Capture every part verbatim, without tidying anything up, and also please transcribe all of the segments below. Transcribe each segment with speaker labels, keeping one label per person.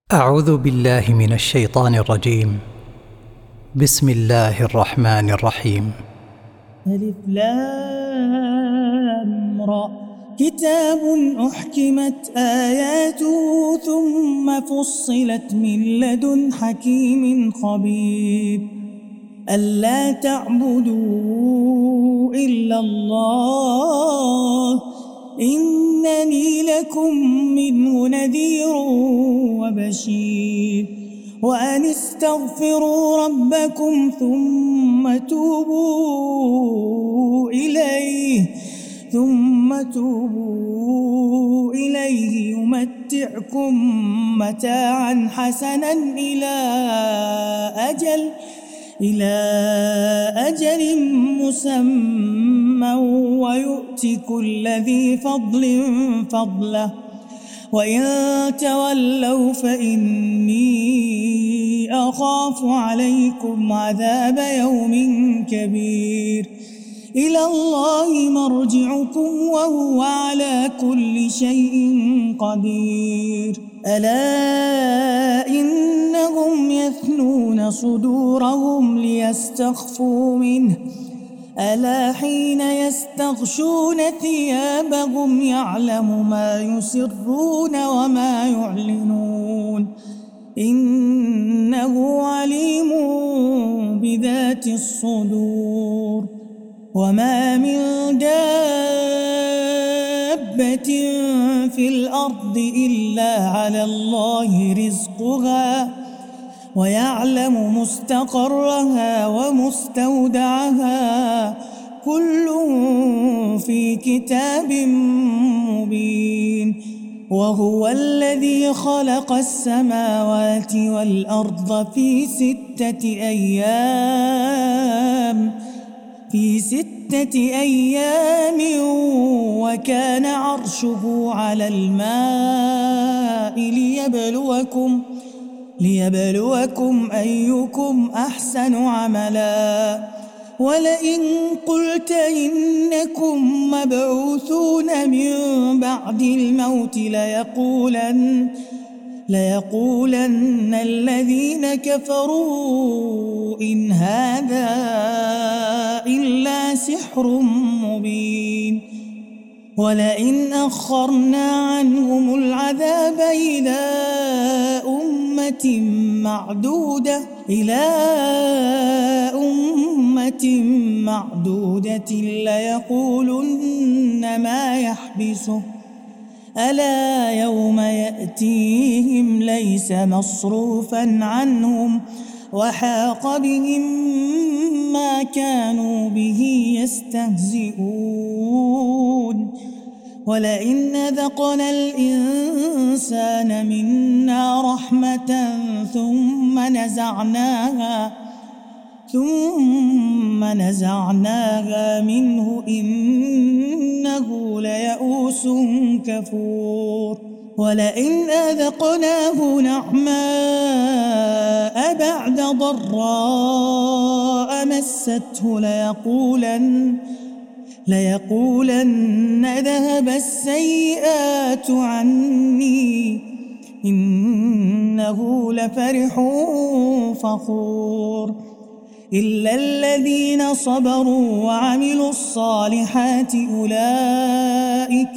Speaker 1: أعوذ بالله من الشيطان الرجيم. بسم الله الرحمن الرحيم.
Speaker 2: ألف لام را، كتاب أحكمت آياته ثم فصلت من لدن حكيم خبير. ألا تعبدوا إلا الله إنني لكم منه نذير وبشير. وأن استغفروا ربكم ثم توبوا إليه ثم توبوا إليه يمتعكم متاعا حسنا إلى أجل إلى أجل مسمى ويؤتي كل ذي فضل فضله وإن تولوا فإني أخاف عليكم عذاب يوم كبير. إلى الله مرجعكم وهو على كل شيء قدير. ألا إنهم يثنون صدورهم ليستخفوا منه ألا حين يستغشون ثيابهم يعلم ما يسرون وما يعلنون إنه عليم بذات الصدور. وما من دابة في الأرض إلا على الله رزقها ويعلم مستقرها ومستودعها كل في كتاب مبين. وهو الذي خلق السماوات والأرض في ستة أيام في ستة أيام وكان عرشه على الماء ليبلوكم ليبلوكم أيكم أحسن عملا. ولئن قلت إنكم مبعوثون من بعد الموت ليقولن ليقولن الذين كفروا إن هذا إلا سحر مبين. ولئن أخرنا عنهم العذاب إلى أمة معدودة إلى أمة معدودة ليقولن ما يحبسه ألا يوم يأتيهم ليس مصروفا عنهم وحاق بهم ما كانوا به يستهزئون. ولئن أذقنا الإنسان منا رحمة ثم نزعناها ثم نزعناها منه إنه ليئوس كفور. ولئن أذقناه نعماء بعد ضراء مسته ليقولن ليقولن ذهب السيئات عني إنه لفرح فخور. إلا الذين صبروا وعملوا الصالحات أولئك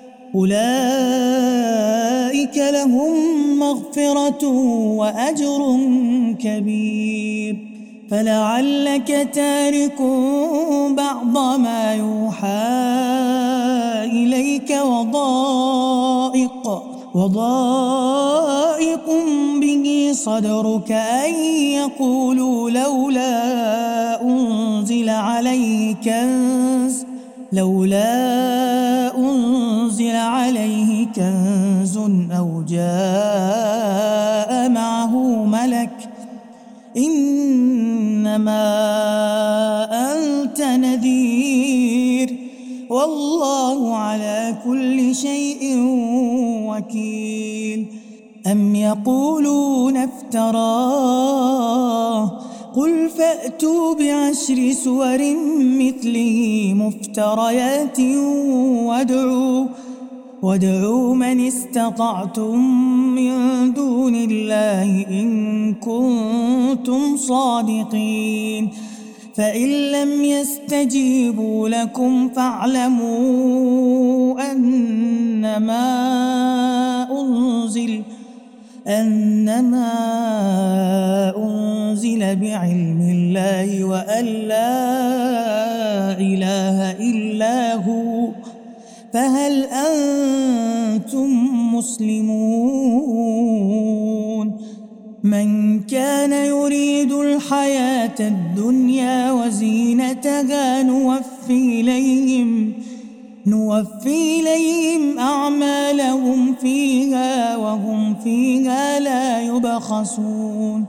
Speaker 2: أولئك لهم مغفرة وأجر كبير. فلعلك تارك بعض ما يوحى إليك وضائق وضائق به صدرك أن يقولوا لولا أنزل عليه كنز لولا أنزل عليه كنز أو جاء معه ملك إنما أنت نذير والله على كل شيء وكيل. أم يقولون افتراه قل فأتوا بعشر سور مثله مفتريات وادعوا وادعوا من استطعتم من دون الله كنتم صادقين فإن لم يستجيبوا لكم فاعلموا أنما أنزل أنما أنزل بعلم الله وأن لا إله إلا هو فهل أنتم مسلمون من كان يريد الحياة الدنيا وزينتها نوفي إليهم نوفي إليهم أعمالهم فيها وهم فيها لا يبخسون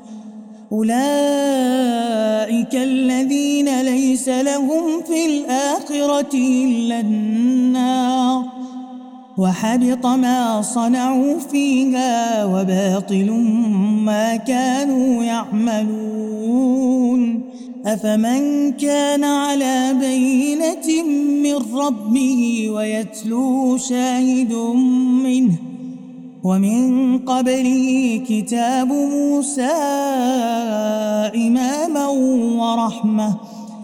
Speaker 2: أولئك الذين ليس لهم في الآخرة إلا النار وحبط ما صنعوا فيها وباطل ما كانوا يعملون أفمن كان على بينة من ربه ويتلو شاهد منه ومن قبله كتاب موسى إماما ورحمة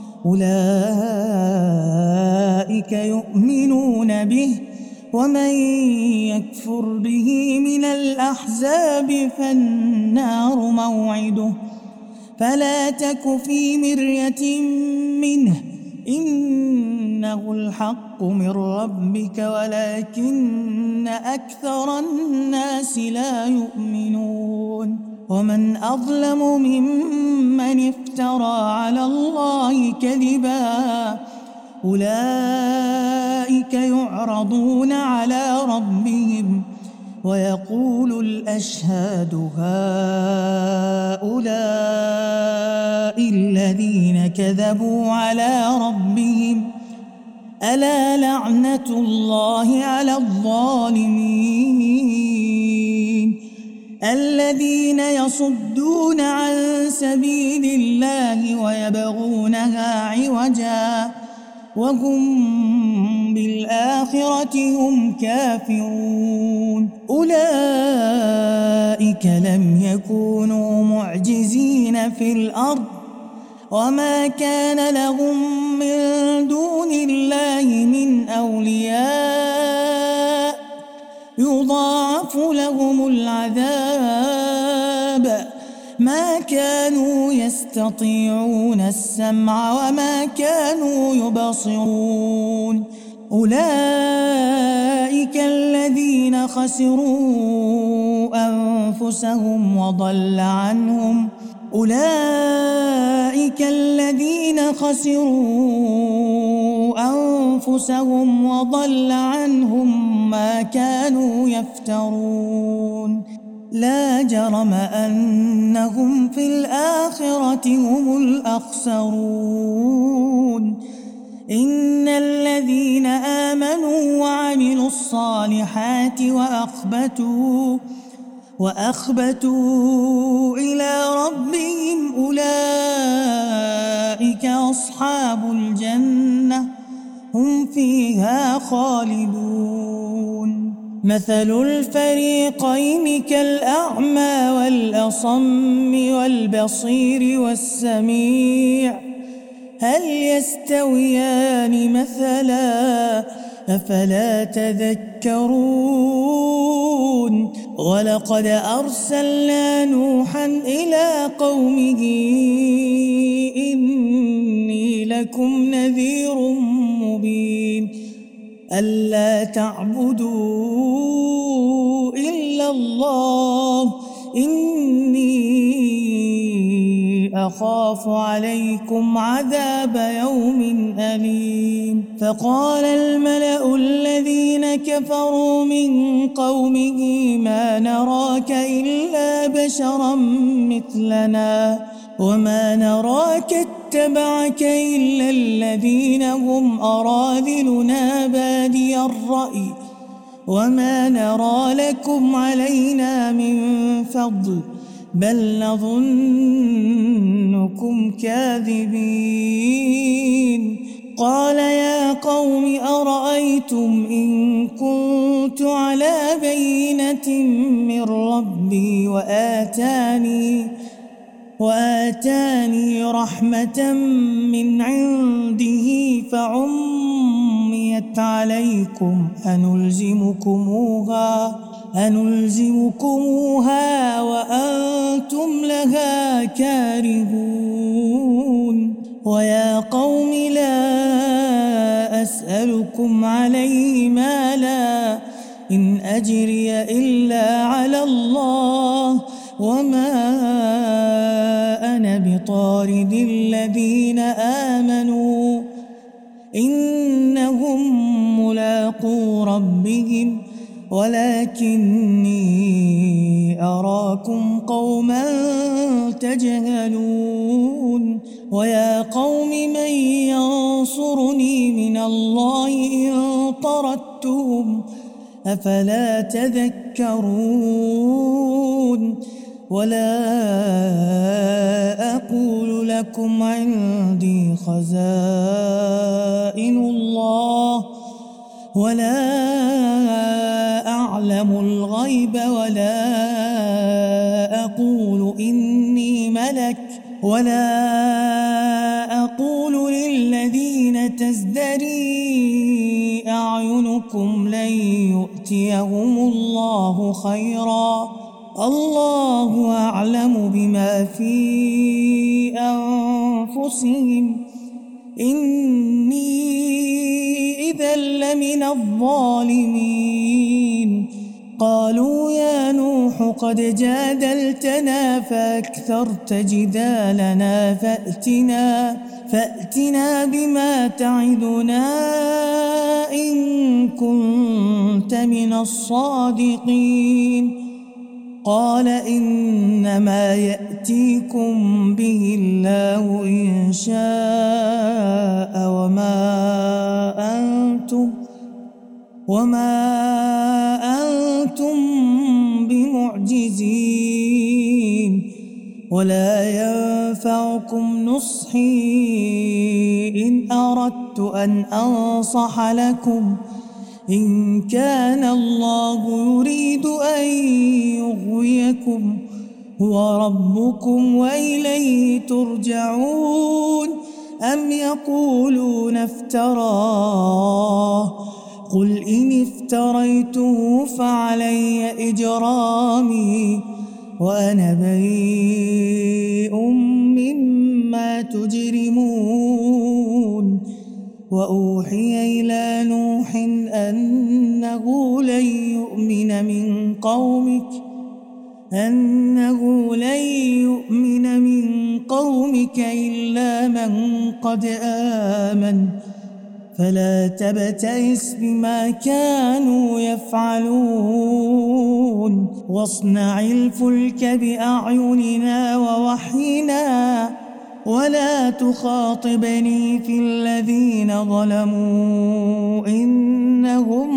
Speaker 2: أولئك يؤمنون به ومن يكفر به من الأحزاب فالنار موعده فلا تك في مرية منه إنه الحق من ربك ولكن أكثر الناس لا يؤمنون ومن أظلم ممن افترى على الله كذبا أولئك يعرضون على ربهم ويقول الأشهاد هؤلاء الذين كذبوا على ربهم ألا لعنة الله على الظالمين الذين يصدون عن سبيل الله ويبغونها عوجا وهم بالآخرة هم كافرون أولئك لم يكونوا معجزين في الأرض وما كان لهم من دون الله من أولياء يضاعف لهم العذاب ما كانوا يستطيعون السمع وما كانوا يبصرون أولئك الذين خسروا أنفسهم وضل عنهم أولئك الذين خسروا أنفسهم وضل عنهم ما كانوا يفترون لا جرم أنهم في الآخرة هم الأخسرون إن الذين آمنوا وعملوا الصالحات وأخبتوا وأخبتوا إلى ربهم أولئك أصحاب الجنة هم فيها خالدون مثل الفريقين كالأعمى والأصم والبصير والسميع هل يستويان مثلا أفلا تذكرون ولقد أرسلنا نوحا إلى قومه إني لكم نذير مبين ألا تعبدوا إلا الله إني أخاف عليكم عذاب يوم أليم فقال الملأ الذين كفروا من قومه ما نراك إلا بشرا مثلنا وما نراك اتبعك إلا الذين هم أراذلنا بادي الرأي وما نرى لكم علينا من فضل بل نظنكم كاذبين قال يا قوم أرأيتم إن كنت على بينة من ربي وآتاني وآتاني رحمة من عنده فعميت عليكم أنلزمكموها أنلزمكموها وأنتم لها كارهون ويا قوم لا أسألكم عليه مالا إن أجري إلا على الله وما أنا بطارد الذين آمنوا إنهم ملاقو ربهم ولكني أراكم قوما تجهلون ويا قوم من ينصرني من الله إن طردتهم أفلا تذكرون ولا أقول لكم عندي خزائن الله ولا أعلم الغيب ولا أقول إني ملك ولا أقول للذين تزدري أعينكم لن يؤتيهم الله خيرا الله أعلم بما في أنفسهم إني إذا لمن الظالمين قالوا يا نوح قد جادلتنا فأكثرت جدالنا فأتنا فأتنا بما تعدنا إن كنت من الصادقين قال إنما يأتيكم به الله إن شاء وما أنتم وما أنتم بمعجزين ولا ينفعكم نصحي إن أردت أن أنصح لكم إن كان الله يريد أن يغويكم هو ربكم وإليه ترجعون أم يقولون افتراه قل إن افتريته فعلي إجرامي وأنا بريء مما تجرمون وأوحي إلى نوح أنه لن يؤمن من قومك أنه لن يؤمن من قومك إلا من قد آمن فلا تبتئس بما كانوا يفعلون واصنع الفلك بأعيننا ووحينا ولا تخاطبني في الذين ظلموا إنهم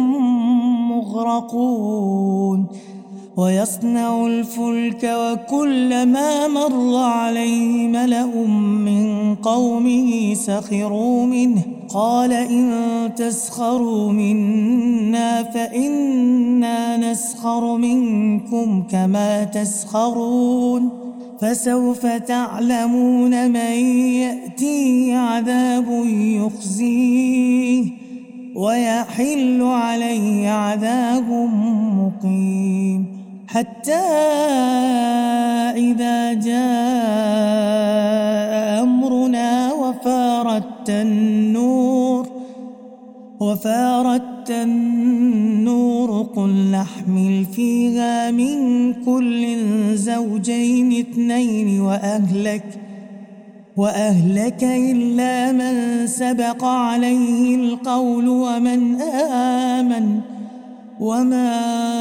Speaker 2: مغرقون ويصنع الفلك وكلما مر عليه ملأ من قومه سخروا منه قال إن تسخروا منا فإنا نسخر منكم كما تسخرون فسوف تعلمون من يأتيه عذاب يخزيه ويحل عليه عذاب مقيم حتى إذا جاء أمرنا وفارت النور وفارت النور قل نحمل فيها من كل زوجين اثنين وأهلك وأهلك إلا من سبق عليه القول ومن آمن وما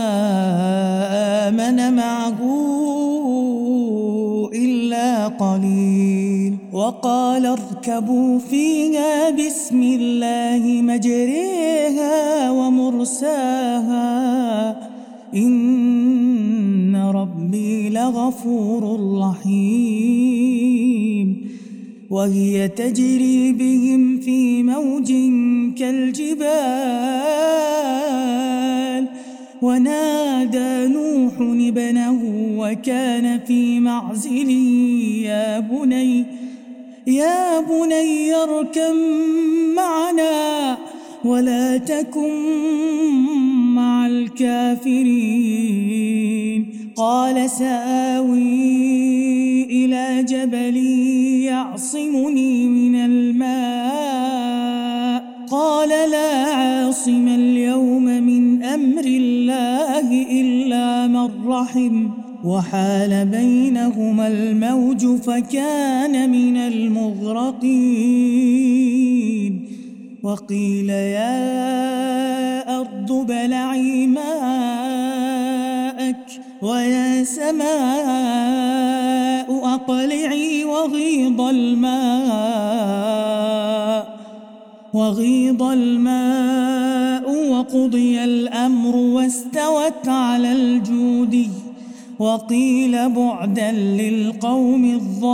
Speaker 2: آمن معه إلا قليل وقال اركبوا فيها بسم الله مجريها ومرساها إن ربي لغفور رحيم وهي تجري بهم في موج كالجبال ونادى نوح ابنه وكان في معزل يا بني يا بني اركب معنا ولا تكن مع الكافرين قال سآوي إلى جبل يعصمني من الماء قال لا عاصم اليوم من أمر الله إلا من رحم وحال بينهما الموج فكان من المغرقين وقيل يا أرض ابلعي ماءك ويا سماء أقلعي وغيض الماء وغيض الماء وقضي الأمر واستوت على الجودي وقيل بعدا للقوم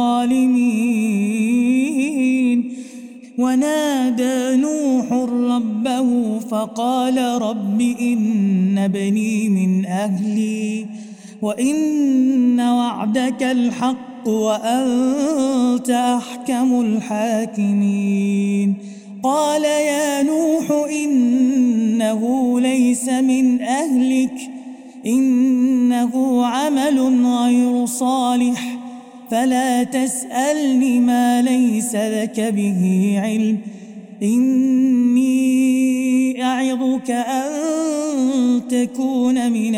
Speaker 2: الظالمين ونادى نوح ربه فقال رب إن ابني من أهلي وإن وعدك الحق وأنت أحكم الحاكمين قال يا نوح إنه ليس من أهلك إنه عمل غير صالح فلا تسألني ما ليس لك به علم إني أعظك أن تكون من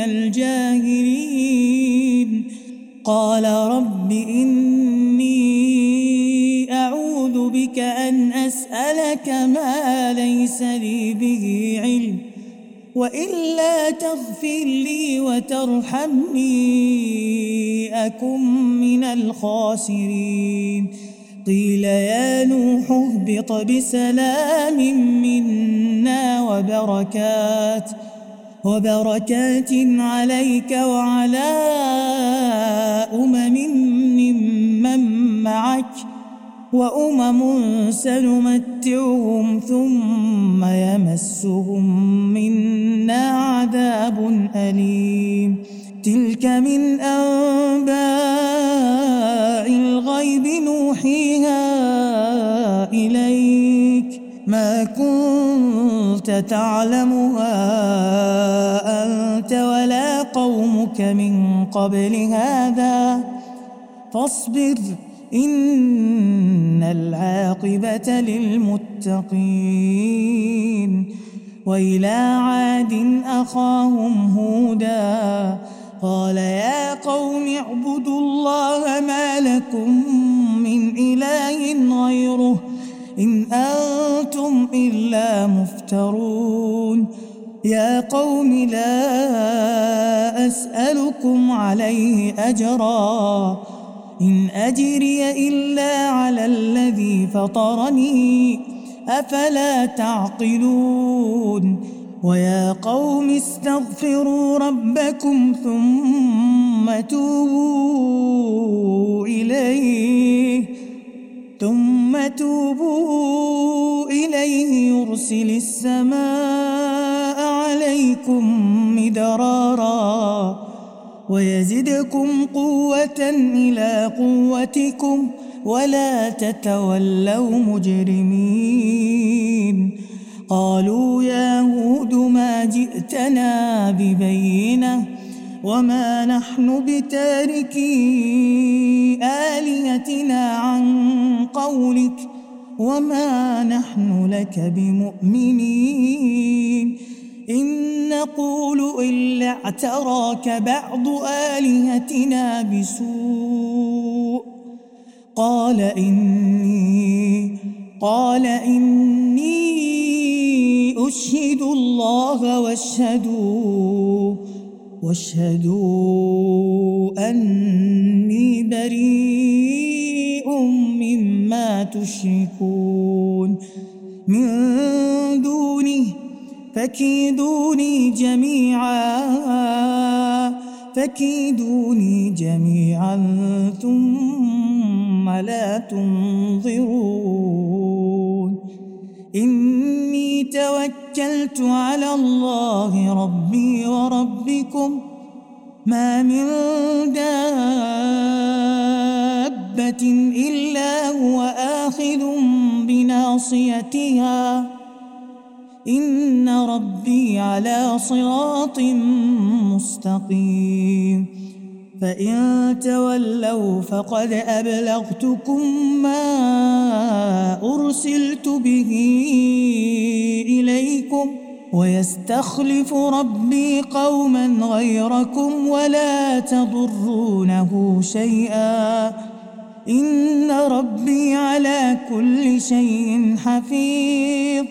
Speaker 2: الجاهلين قال رب إني أعوذ بك أن أسألك ما ليس لي به علم وإلا تغفر لي وترحمني أكن من الخاسرين قيل يا نوح اهبط بسلام منا وبركات وبركات عليك وعلى أمم ممن معك وأمم سنمتعهم ثم يمسهم منا عذاب أليم تلك من أنباء الغيب نوحيها إليك ما كنت تعلمها أنت ولا قومك من قبل هذا فاصبر إن العاقبة للمتقين وإلى عاد أخاهم هودا قال يا قوم اعبدوا الله ما لكم من إله غيره إن أنتم إلا مفترون يا قوم لا أسألكم عليه أجرا إن أجري إلا على الذي فطرني أفلا تعقلون ويا قوم استغفروا ربكم ثم توبوا إليه ثم توبوا إليه يرسل السماء عليكم مدرارا ويزدكم قوة إلى قوتكم ولا تتولوا مجرمين قالوا يا هود ما جئتنا ببينة وما نحن بتاركي آلهتنا عن قولك وما نحن لك بمؤمنين إن نقول إلا اعتراك بعض آلهتنا بسوء قال إني قال إني أشهد الله واشهدوا واشهدوا أني بريء مما تشركون من دونه فكيدوني جميعا فكيدوني جميعا ثم لا تنظرون إني توكلت توكلت على الله ربي وربكم ما من دابة إلا هو آخذ بناصيتها إن ربي على صراط مستقيم فإن تولوا فقد أبلغتكم ما أرسلت به إليكم ويستخلف ربي قوما غيركم ولا تضرونه شيئا إن ربي على كل شيء حفيظ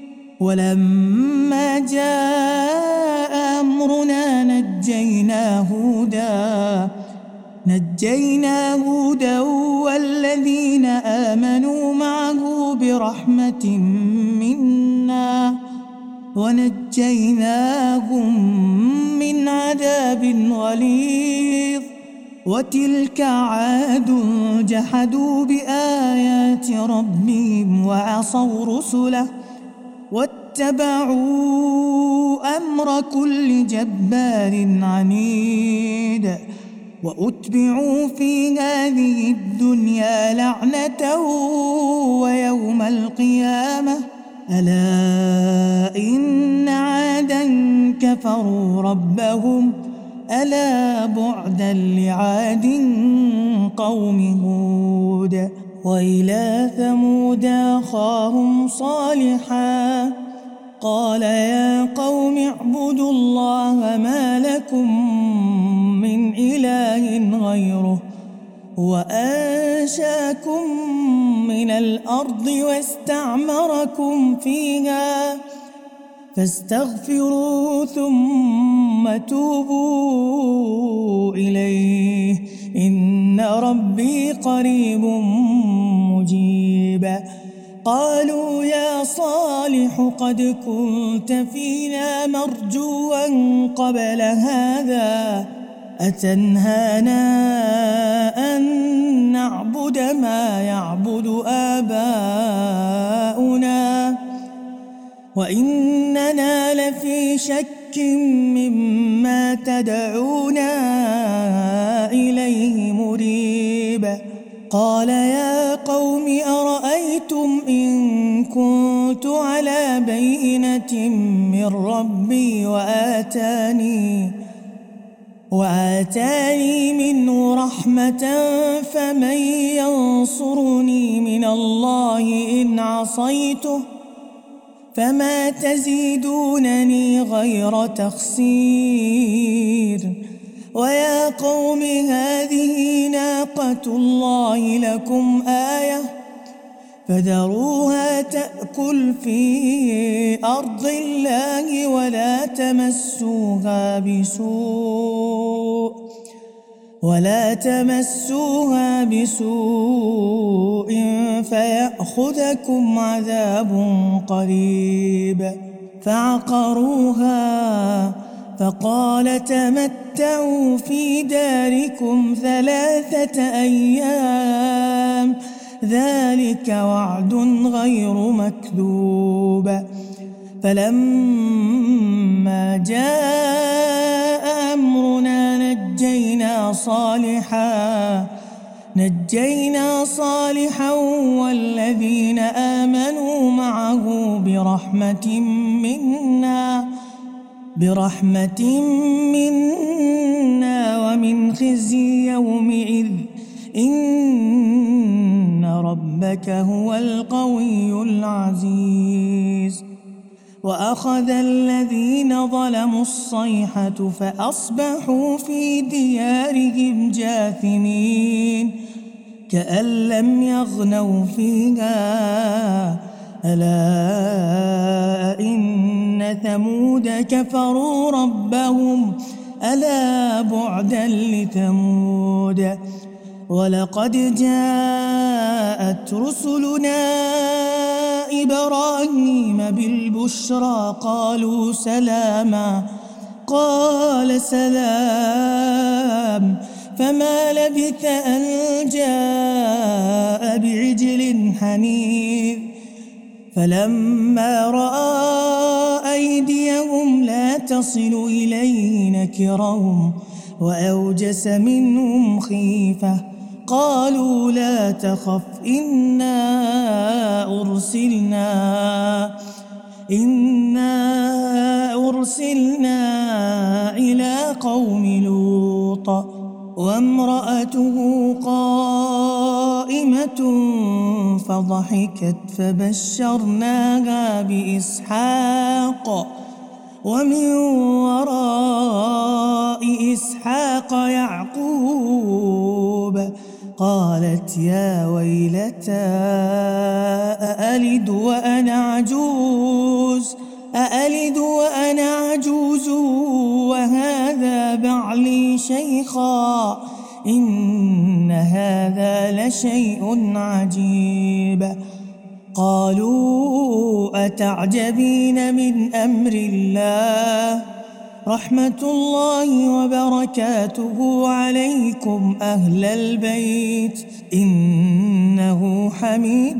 Speaker 2: ولما جاء أمرنا نجينا هودا نجينا هودا والذين آمنوا معه برحمة منا ونجيناهم من عذاب غليظ وتلك عاد جحدوا بآيات ربهم وعصوا رسله واتبعوا أمر كل جبار عنيد وأتبعوا في هذه الدنيا لعنة ويوم القيامة ألا إن عادا كفروا ربهم ألا بعدا لعاد قوم هود وإلى ثمود أخاهم صالحا قال يا قوم اعبدوا الله ما لكم من إله غيره وأنشاكم من الأرض واستعمركم فيها فاستغفروا ثم توبوا إليه إن ربي قريب مجيب قالوا يا صالح قد كنت فينا مرجوا قبل هذا أتنهانا أن نعبد ما يعبد آباؤنا وإننا لفي شك مما تدعونا إليه مريب قال يا قوم أرأيتم إن كنت على بينة من ربي وآتاني وآتاني منه رحمة فمن ينصرني من الله إن عصيته فما تزيدونني غير تخسير ويا قوم هذه ناقة الله لكم آية فذروها تأكل في أرض الله ولا تمسوها بسوء ولا تمسوها بسوء فيأخذكم عذاب قريب فعقروها فقال تمتعوا في داركم ثلاثة أيام ذلك وعد غير مكذوب فلما جاء أمرنا نجينا صالحا نجينا صالحا والذين آمنوا معه برحمة منا برحمة منا ومن خزي يومئذ إن ربك هو القوي العزيز وأخذ الذين ظلموا الصيحة فأصبحوا في ديارهم جاثمين كأن لم يغنوا فيها ألا إن ثمود كفروا ربهم ألا بعدا لثمود ولقد جاءت رسلنا إبراهيم بالبشرى قالوا سلاما قال سلام فما لبث أن جاء بعجل حنيذ فلما رأى أيديهم لا تصل إليه نكرهم وأوجس منهم خيفة. قالوا لا تخف إنا أرسلنا إنا أرسلنا إلى قوم لوط وامرأته قائمة فضحكت فبشرناها بإسحاق ومن وراء إسحاق يعقوب. قالت يا ويلتى أألد وأنا عجوز أألد وأنا عجوز وهذا بعلي شيخا إن هذا لشيء عجيب. قالوا أتعجبين من أمر الله رحمة الله وبركاته عليكم أهل البيت إنه حميد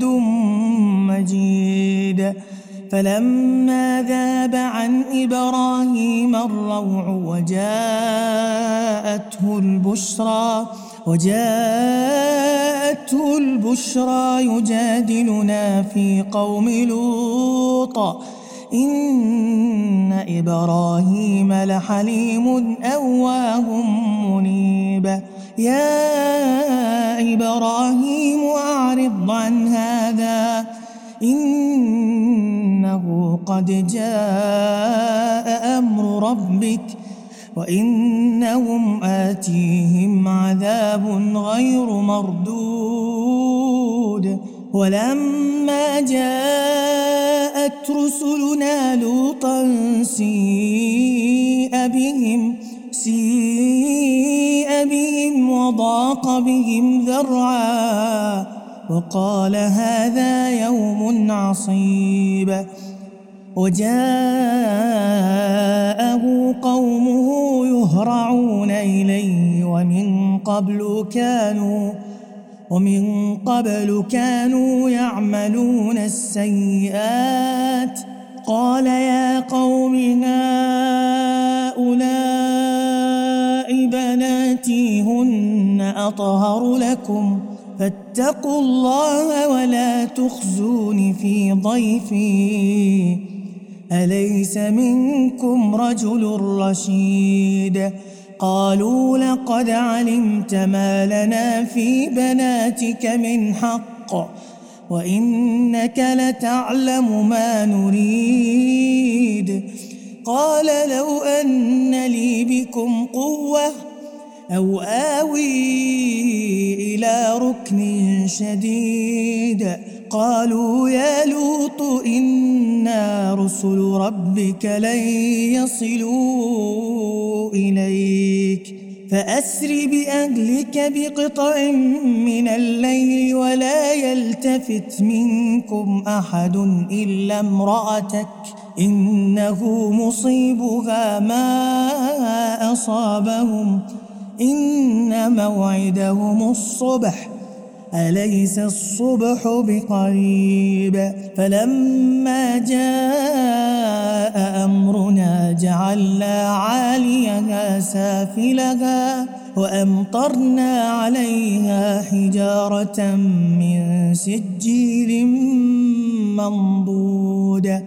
Speaker 2: مجيد. فلما ذاب عن إبراهيم الروع وجاءته البشرى وجاءته البشرى يجادلنا في قوم لوط إن إبراهيم لحليم أواه منيب. يا إبراهيم أعرض عن هذا إنه قد جاء أمر ربك وإنهم آتيهم عذاب غير مردود. ولما جاءت رسلنا لوطا سيء بهم سيء بهم وضاق بهم ذرعا وقال هذا يوم عصيب. وجاءه قومه يهرعون إليه ومن قبل كانوا ومن قبل كانوا يعملون السيئات. قال يا قوم هؤلاء بناتي هن أطهر لكم فاتقوا الله ولا تخزون في ضيفي أليس منكم رجل رشيد. قالوا لقد علمت ما لنا في بناتك من حق وإنك لتعلم ما نريد. قال لو أن لي بكم قوة أو آوي إلى ركن شديد. قالوا يا لوط إنا رسل ربك لن يصلوا إليك فأسر بأهلك بقطع من الليل ولا يلتفت منكم أحد إلا امرأتك إنه مصيبها ما أصابهم إن موعدهم الصبح أليس الصبح بقريب. فلما جاء أمرنا جعلنا عاليها سافلها وأمطرنا عليها حجارة من سجيل منضود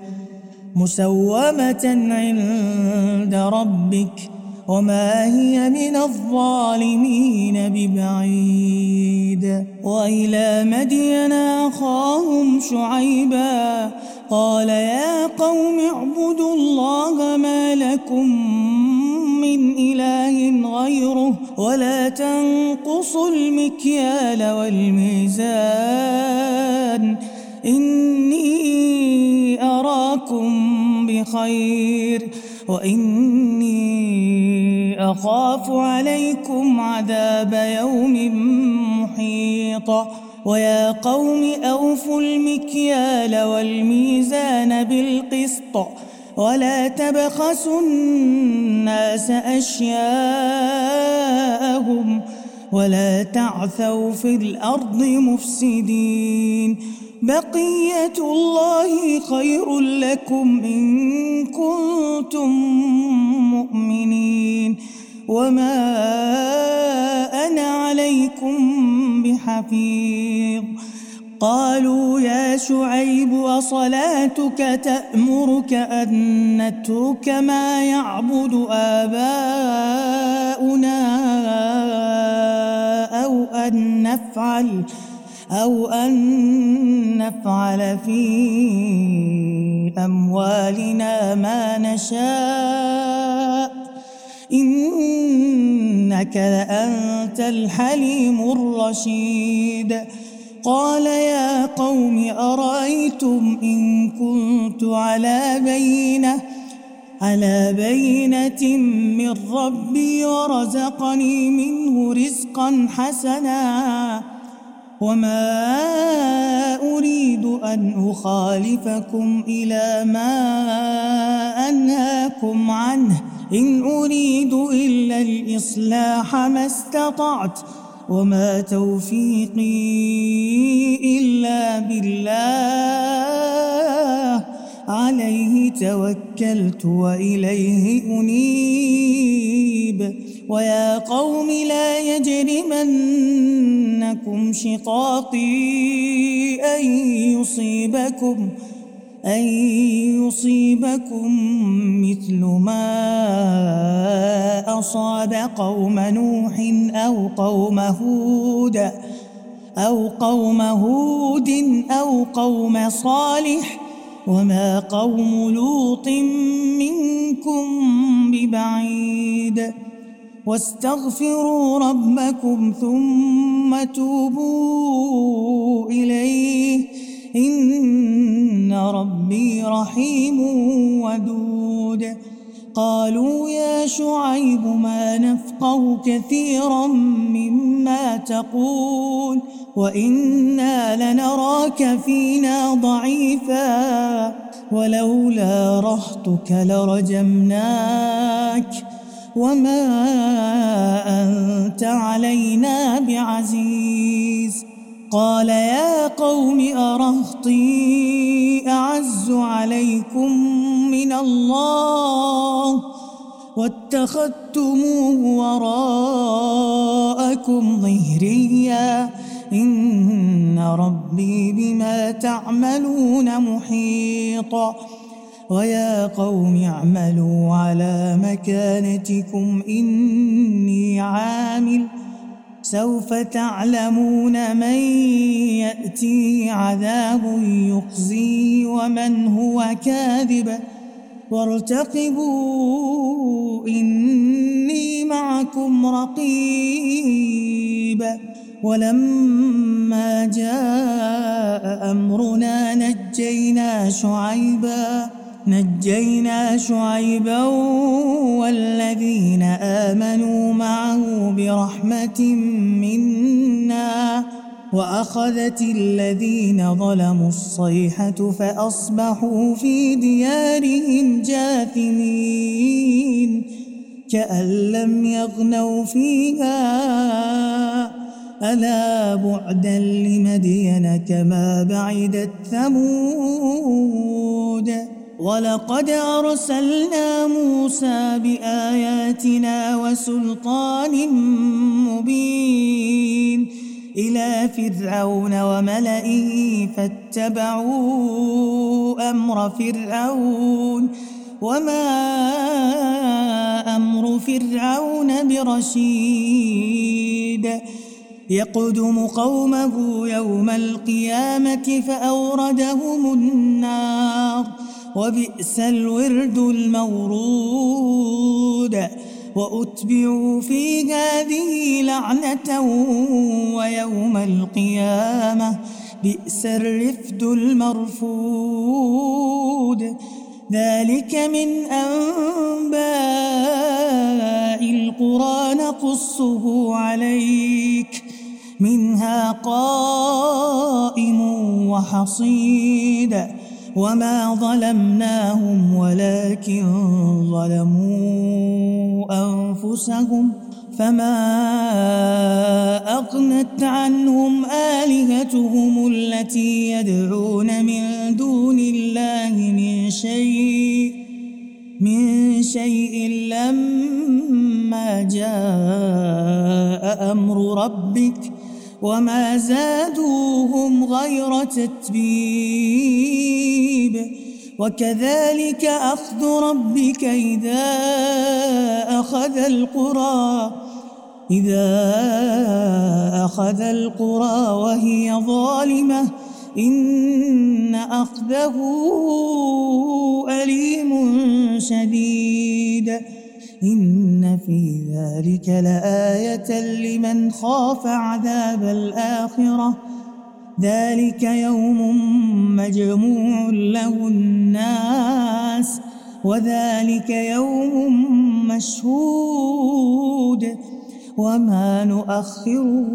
Speaker 2: مسومة عند ربك وما هي من الظالمين ببعيد. وإلى مدين أخاهم شعيبا قال يا قوم اعبدوا الله ما لكم من إله غيره ولا تنقصوا المكيال والميزان إني أراكم بخير وإني أخاف عليكم عذاب يوم محيط. ويا قوم أوفوا المكيال والميزان بالقسط ولا تبخسوا الناس أشياءهم ولا تعثوا في الأرض مفسدين بقية الله خير لكم إن كنتم مؤمنين وما أنا عليكم بحفيظ. قالوا يا شعيب أصلاتك تأمرك أن نترك ما يعبد آباؤنا أو أن نفعل أو أن نفعل في أموالنا ما نشاء إنك لأنت الحليم الرشيد. قال يا قوم أرأيتم إن كنت على بينة على بينة من ربي ورزقني منه رزقا حسنا وما أريد أن أخالفكم إلى ما أنهاكم عنه إن أريد إلا الإصلاح ما استطعت وما توفيقي إلا بالله عليه توكلت وإليه أنيب. ويا قوم لا يجرمنكم شقاقي أن يصيبكم أن يصيبكم مثل ما أصاب قوم نوح أو قوم هود أو قوم هود أو قوم صالح وما قوم لوط منكم ببعيد. واستغفروا ربكم ثم توبوا إليه إن ربي رحيم ودود. قالوا يا شعيب ما نفقه كثيرا مما تقول وإنا لنراك فينا ضعيفا ولولا رهطك لرجمناك وما أنت علينا بعزيز. قال يا قوم أرهطي أعز عليكم من الله واتخذتموه وراءكم ظهريا إن ربي بما تعملون محيط. ويا قوم اعملوا على مكانتكم إني عامل سوف تعلمون من يأتيه عذاب يخزيه ومن هو كاذب وارتقبوا إني معكم رقيب. ولما جاء أمرنا نجينا شعيبا نجينا شعيبا والذين آمنوا معه برحمة منا وأخذت الذين ظلموا الصيحة فأصبحوا في ديارهم جاثمين كأن لم يغنوا فيها ألا بعدا لمدين كما بعدت ثمود. ولقد أرسلنا موسى بآياتنا وسلطان مبين إلى فرعون وملئه فاتبعوا أمر فرعون وما أمر فرعون برشيد. يقدم قومه يوم القيامة فأوردهم النار وبئس الورد المورود. وأتبعوا في هذه لعنة ويوم القيامة بئس الرفد المرفود. ذلك من أنباء القرى نقصه عليك منها قائم وحصيد. وما ظلمناهم ولكن ظلموا أنفسهم فما أغنت عنهم آلهتهم التي يدعون من دون الله من شيء من شيء لما جاء أمر ربك وما زادوهم غير تتبيب وكذلك أخذ ربك إذا أخذ القرى إذا أخذ القرى وهي ظالمة إن أخذه أليم شديد إن في ذلك لآية لمن خاف عذاب الآخرة ذلك يوم مجموع له الناس وذلك يوم مشهود وما نؤخره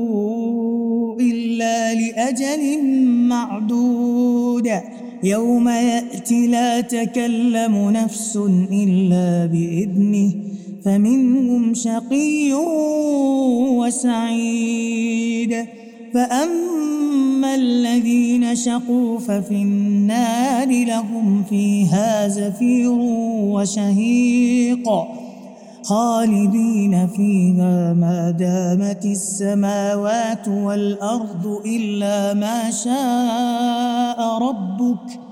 Speaker 2: إلا لأجل معدود يوم يأتي لا تكلم نفس إلا بإذنه فمنهم شقي وسعيد فأما الذين شقوا ففي النار لهم فيها زفير وشهيق خالدين فيها ما دامت السماوات والأرض إلا ما شاء ربك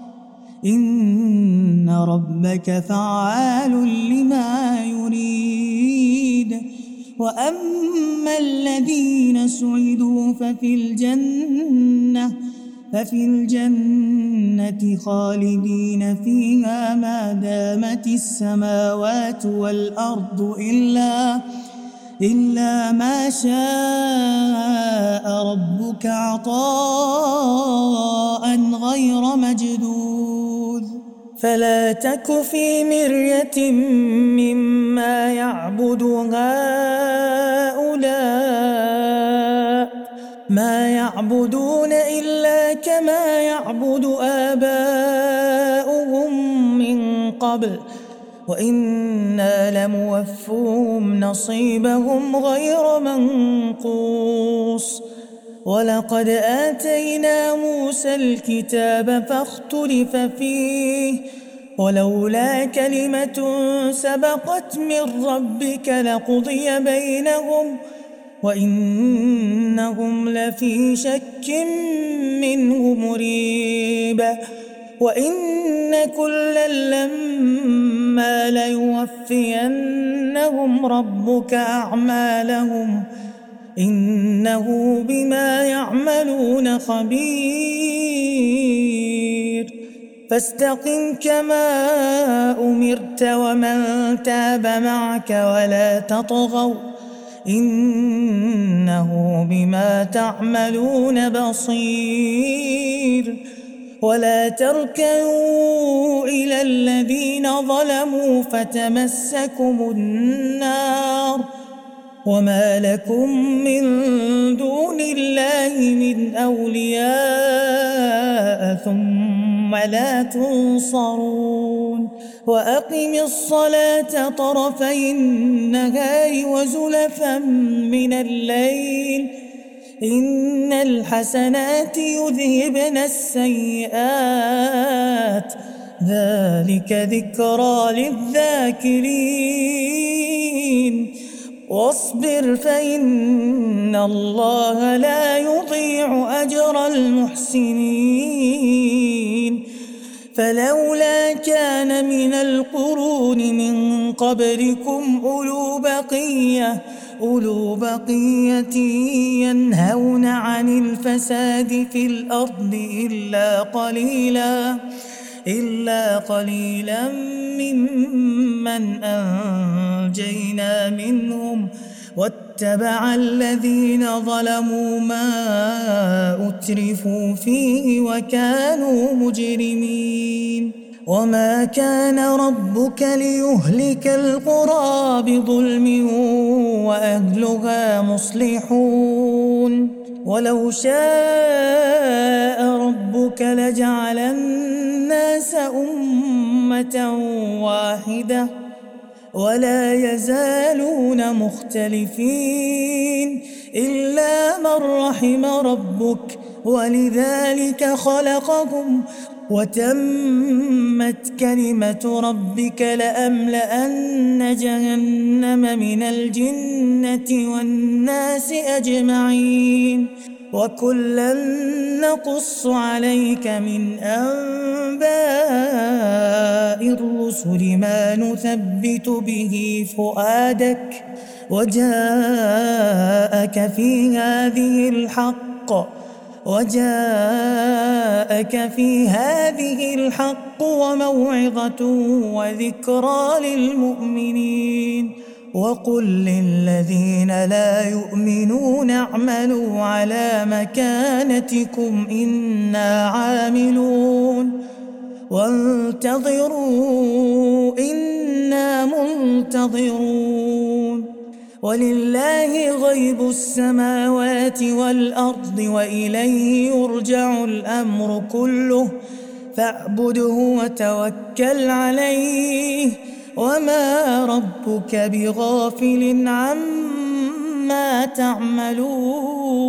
Speaker 2: إن ربك فعال لما يريد وأما الذين سعدوا ففي الجنة ففي الجنة خالدين فيها ما دامت السماوات والأرض إلا إلا ما شاء ربك عطاء غير مجدود فلا تك في مرية مما يعبد هؤلاء ما يعبدون إلا كما يعبد آباؤهم من قبل وإنا لموفوهم نصيبهم غير منقوص ولقد آتينا موسى الكتاب فاختلف فيه ولولا كلمة سبقت من ربك لقضي بينهم وإنهم لفي شك منه مريب وإن كلا لما ليوفينهم ربك أعمالهم إنه بما يعملون خبير فاستقم كما أمرت ومن تاب معك ولا تطغوا إنه بما تعملون بصير ولا تركنوا إلى الذين ظلموا فتمسكم النار وما لكم من دون الله من أولياء ثم لا تنصرون وأقم الصلاة طرفي النهار وزلفا من الليل إن الحسنات يذهبن السيئات ذلك ذكرى للذاكرين واصبر فإن الله لا يضيع أجر المحسنين فلولا كان من القرون من قبلكم أولو بقية أولو بقية ينهون عن الفساد في الأرض إلا قليلا إلا قليلا ممن أنجينا منهم واتبع الذين ظلموا ما أترفوا فيه وكانوا مجرمين وما كان ربك ليهلك القرى بظلم وأهلها مصلحون ولو شاء ربك لجعل الناس أمة واحدة ولا يزالون مختلفين إلا من رحم ربك ولذلك خلقهم وتمت كلمة ربك لأملأن جهنم من الجنة والناس أجمعين وكلا نقص عليك من أنباء الرسل ما نثبت به فؤادك وجاءك في هذه الحق وجاءك في هذه الحق وموعظة وذكرى للمؤمنين وقل للذين لا يؤمنون اعملوا على مكانتكم إنا عاملون وانتظروا إنا منتظرون ولله غيب السماوات والأرض وإليه يرجع الأمر كله فاعبده وتوكل عليه وما ربك بغافل عما تعملون.